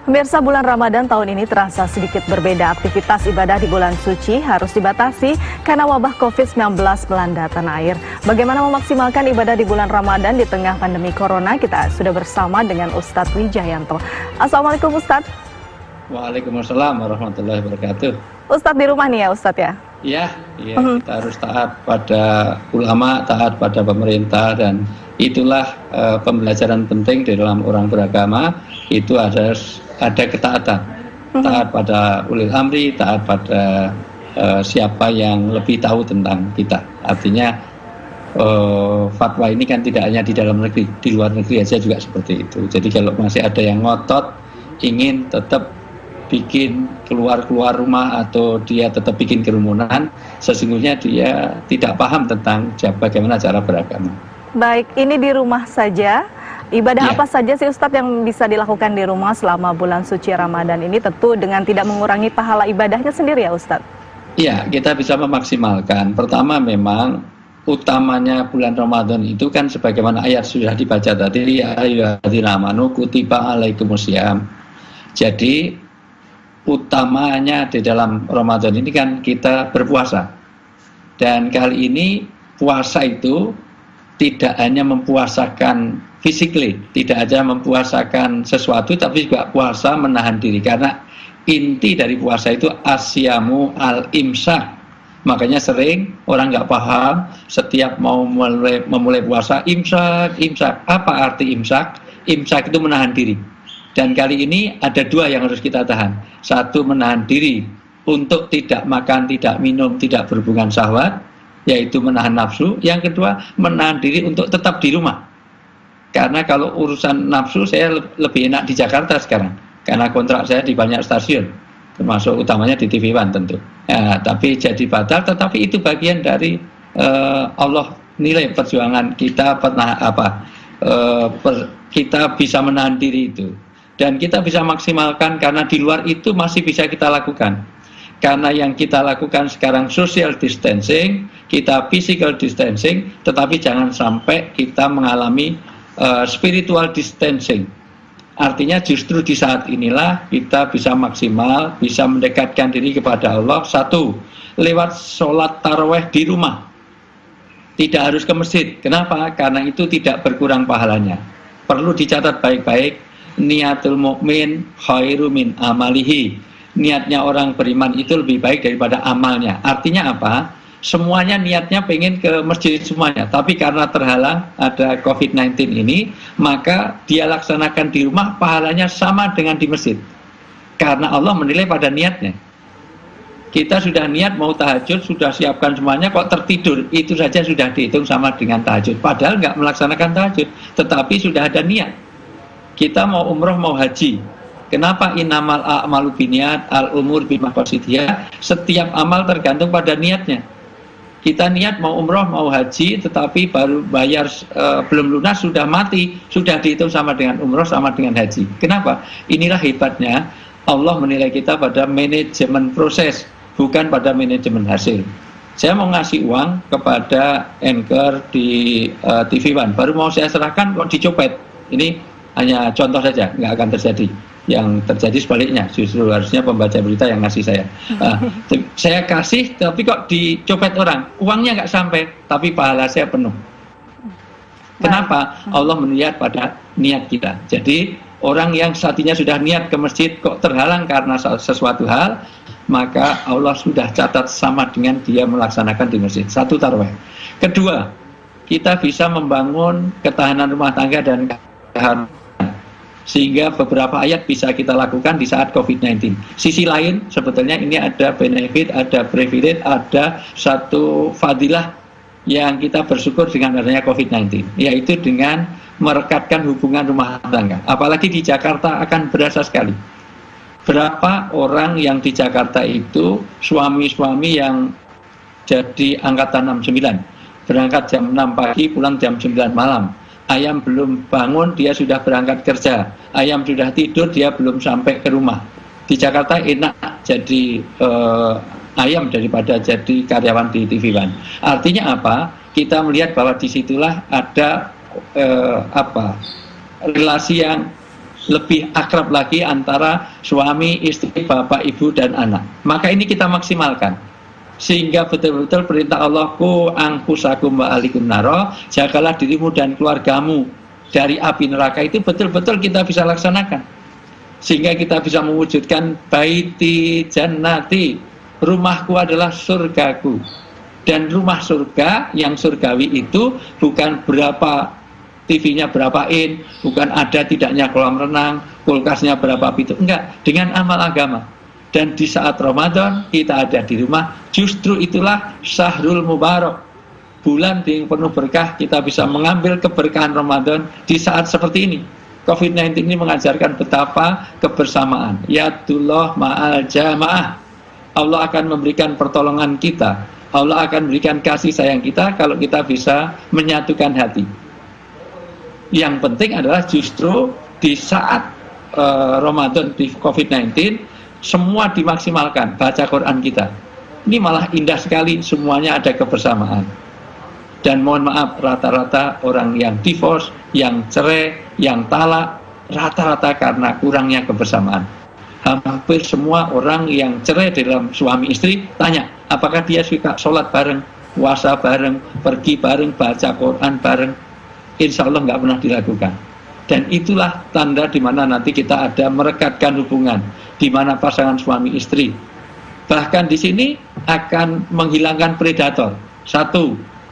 Pemirsa, bulan Ramadan tahun ini terasa sedikit berbeda. Aktivitas ibadah di bulan suci harus dibatasi karena wabah COVID-19 melanda tanah air. Bagaimana memaksimalkan ibadah di bulan Ramadan di tengah pandemi Corona? Kita sudah bersama dengan Ustadz Wijayanto. Assalamualaikum Ustadz. Waalaikumsalam warahmatullahi wabarakatuh. Ustadz di rumah nih ya Ustadz ya? Iya, kita harus taat pada ulama, taat pada pemerintah, dan itulah pembelajaran penting di dalam orang beragama. Itu ada ketaatan, taat pada ulil amri, taat pada siapa yang lebih tahu tentang kita. Artinya fatwa ini kan tidak hanya di dalam negeri, di luar negeri aja juga seperti itu. Jadi kalau masih ada yang ngotot ingin tetap bikin keluar rumah atau dia tetap bikin kerumunan, sesungguhnya dia tidak paham tentang bagaimana cara beragama. Baik, ini di rumah saja. Ibadah apa saja sih Ustadz yang bisa dilakukan di rumah selama bulan suci Ramadan ini, tentu dengan tidak mengurangi pahala ibadahnya sendiri ya Ustadz? Iya, kita bisa memaksimalkan. Pertama, memang utamanya bulan Ramadan itu kan sebagaimana ayat sudah dibaca tadi, ya ayyuhalladzina amanu kutiba alaikumusiyam. Jadi utamanya di dalam Ramadan ini kan kita berpuasa. Dan kali ini puasa itu tidak hanya mempuasakan physically, tidak aja mempuasakan sesuatu, tapi juga puasa menahan diri. Karena inti dari puasa itu asyamu al-imsak. Makanya sering orang nggak paham, setiap mau memulai puasa, imsak. Apa arti imsak? Imsak itu menahan diri. Dan kali ini ada dua yang harus kita tahan. Satu, menahan diri untuk tidak makan, tidak minum, tidak berhubungan syahwat, yaitu menahan nafsu. Yang kedua, menahan diri untuk tetap di rumah. Karena kalau urusan nafsu saya lebih enak di Jakarta sekarang, karena kontrak saya di banyak stasiun, termasuk utamanya di TV One tentu. Ya, tapi jadi batal, tetapi itu bagian dari Allah, nilai perjuangan kita kita bisa menahan diri itu. Dan kita bisa maksimalkan karena di luar itu masih bisa kita lakukan. Karena yang kita lakukan sekarang social distancing, kita physical distancing, tetapi jangan sampai kita mengalami spiritual distancing. Artinya justru di saat inilah kita bisa maksimal, bisa mendekatkan diri kepada Allah. Satu, lewat sholat taraweh di rumah. Tidak harus ke masjid. Kenapa? Karena itu tidak berkurang pahalanya. Perlu dicatat baik-baik. Niatul mukmin khairu min amalihi. Niatnya orang beriman itu lebih baik daripada amalnya. Artinya apa? Semuanya niatnya pengen ke masjid semuanya, tapi karena terhalang ada COVID-19 ini, maka dia laksanakan di rumah, pahalanya sama dengan di masjid. Karena Allah menilai pada niatnya. Kita sudah niat mau tahajud, sudah siapkan semuanya, kok tertidur, itu saja sudah dihitung sama dengan tahajud. Padahal nggak melaksanakan tahajud, tetapi sudah ada niat. Kita mau umroh, mau haji. Kenapa innamal a'malu binniyat, al-umur bimaqasidiyah? Setiap amal tergantung pada niatnya. Kita niat mau umroh, mau haji, tetapi baru bayar belum lunas sudah mati, sudah dihitung sama dengan umroh, sama dengan haji. Kenapa? Inilah hebatnya Allah menilai kita pada manajemen proses, bukan pada manajemen hasil. Saya mau ngasih uang kepada anchor di TV One, baru mau saya serahkan kok dicopet. Ini hanya contoh saja, nggak akan terjadi. Yang terjadi sebaliknya, justru harusnya pembaca berita yang ngasih saya. Saya kasih, tapi kok dicopet orang. Uangnya nggak sampai, tapi pahala saya penuh. Kenapa? Allah melihat pada niat kita. Jadi orang yang saatinya sudah niat ke masjid, kok terhalang karena sesuatu hal, maka Allah sudah catat sama dengan dia melaksanakan di masjid. Satu, tarawih. Kedua, kita bisa membangun ketahanan rumah tangga dan keharusan. Sehingga beberapa ayat bisa kita lakukan di saat COVID-19. Sisi lain, sebetulnya ini ada benefit, ada privilege, ada satu fadilah yang kita bersyukur dengan adanya COVID-19, yaitu dengan merekatkan hubungan rumah tangga. Apalagi di Jakarta akan berasa sekali. Berapa orang yang di Jakarta itu suami-suami yang jadi angkatan 69, berangkat jam 6 pagi, pulang jam 9 malam. Ayam belum bangun, dia sudah berangkat kerja. Ayam sudah tidur, dia belum sampai ke rumah. Di Jakarta enak jadi ayam daripada jadi karyawan di TV One. Artinya apa? Kita melihat bahwa disitulah ada relasi yang lebih akrab lagi antara suami, istri, bapak, ibu, dan anak. Maka ini kita maksimalkan. Sehingga betul-betul perintah Allah, ku angkusakum wa alikum naro, jagalah dirimu dan keluargamu dari api neraka, itu betul-betul kita bisa laksanakan. Sehingga kita bisa mewujudkan baiti jannati, rumahku adalah surgaku. Dan rumah surga yang surgawi itu bukan berapa TV-nya berapa in, bukan ada tidaknya kolam renang, kulkasnya berapa pintu, enggak, dengan amal agama. Dan di saat Ramadan kita ada di rumah, justru itulah Syahrul Mubarak, bulan yang penuh berkah. Kita bisa mengambil keberkahan Ramadan di saat seperti ini. COVID-19 ini mengajarkan betapa kebersamaan, yadullah ma'al jamaah. Allah akan memberikan pertolongan kita, Allah akan memberikan kasih sayang kita kalau kita bisa menyatukan hati. Yang penting adalah justru di saat Ramadan di COVID-19 semua dimaksimalkan, baca Quran kita. Ini malah indah sekali, semuanya ada kebersamaan. Dan mohon maaf, rata-rata orang yang divorce, yang cerai, yang talak, rata-rata karena kurangnya kebersamaan. Hampir semua orang yang cerai dalam suami istri tanya, apakah dia suka sholat bareng, puasa bareng, pergi bareng, baca Quran bareng. Insya Allah nggak pernah dilakukan. Dan itulah tanda di mana nanti kita ada merekatkan hubungan, di mana pasangan suami istri. Bahkan di sini akan menghilangkan predator. Satu,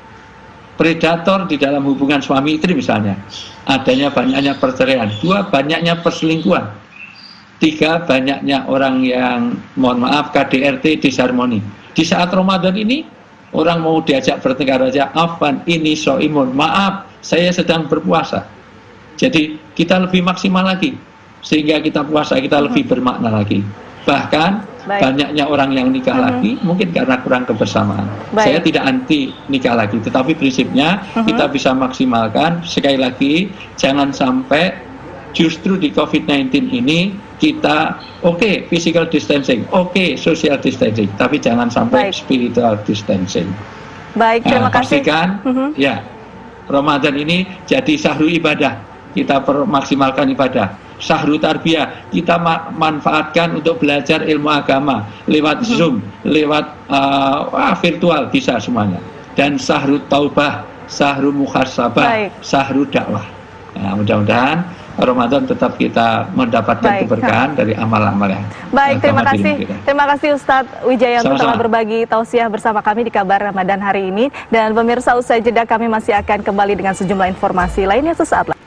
predator di dalam hubungan suami istri misalnya, adanya banyaknya perceraian. Dua, banyaknya perselingkuhan. Tiga, banyaknya orang yang, mohon maaf, KDRT, disharmoni. Di saat Ramadan ini, orang mau diajak bertengkar aja, afwan, ini so'imun, maaf, saya sedang berpuasa. Jadi kita lebih maksimal lagi, sehingga kita puasa kita lebih bermakna lagi. Bahkan banyaknya orang yang nikah lagi, mungkin karena kurang kebersamaan. Saya tidak anti nikah lagi, tetapi prinsipnya kita bisa maksimalkan. Sekali lagi, jangan sampai justru di COVID-19 ini kita physical distancing, social distancing, tapi jangan sampai spiritual distancing. Baik, terima kasih. Pastikan, ya, Ramadan ini jadi syahrul ibadah, kita maksimalkan ibadah. Syahrul tarbiyah, kita manfaatkan untuk belajar ilmu agama lewat Zoom, lewat virtual, bisa semuanya. Dan syahrul taubah, syahrul muhasabah, syahrul dakwah. Nah, mudah-mudahan Ramadan tetap kita mendapatkan keberkahan dari amal-amalnya. Baik, terima kasih. Terima kasih Ustadz Wijayanto telah berbagi tausiah bersama kami di Kabar Ramadan hari ini. Dan pemirsa, usai jeda kami masih akan kembali dengan sejumlah informasi lainnya sesaat lagi.